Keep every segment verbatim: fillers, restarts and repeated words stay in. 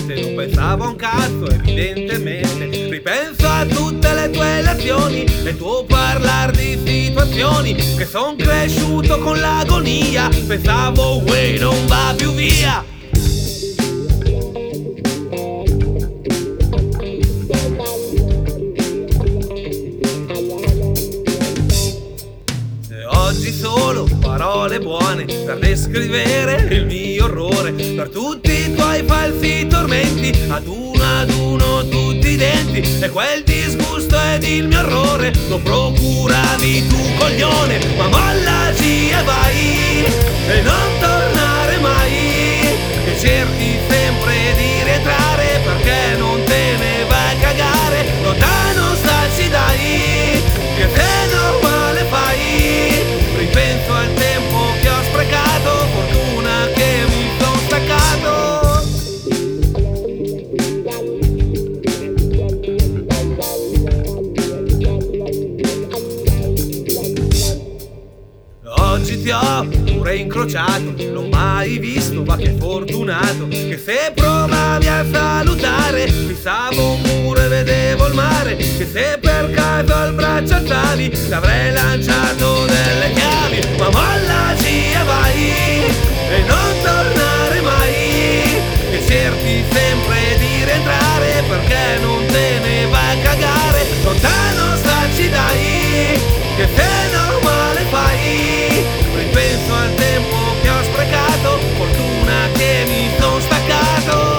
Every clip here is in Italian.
niente, non pensavo a un cazzo evidentemente. Ripenso a tutte le tue lezioni e il tuo parlare di situazioni che son cresciuto con l'agonia. Pensavo uè non va più via. Oggi solo parole buone per descrivere il mio orrore, per tutti i tuoi falsi tormenti, ad uno ad uno tutti i denti, e quel disgusto ed il mio orrore lo procuravi tu coglione. Ma mollaci e vai e non tornare mai, e cerchi sempre di rientrare perché non te ne vai a cagare. Lontano starci dai, che te normale fai. Ripenso al tempo che ho sprecato, fortuna che mi sono staccato. Oggi ti ho pure incrociato, l'ho mai visto, ma che fortunato, che se provavi a salutare fissavo un muro e vedevo il mare, che se per caso al braccio alzavi l'avrei lanciato delle chiavi. Ma mollaci e vai e non tornare mai, e cerchi sempre di rientrare perché non te ne vai a cagare. Lontano starci dai, che se normale fai. Ripenso al tempo che ho sprecato, fortuna che mi sono staccato.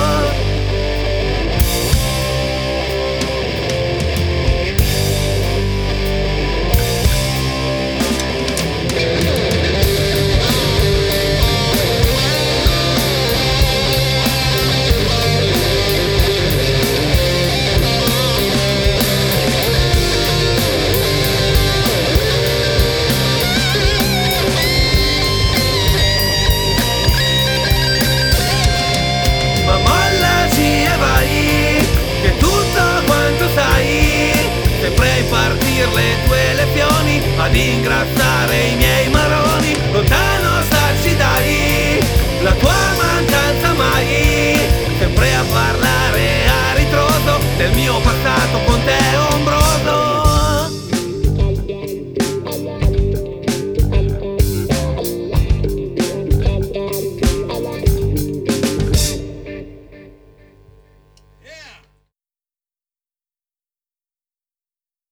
Le tue lezioni ad ingrassare i miei maroni. Lontano starci dai, la tua mancanza mai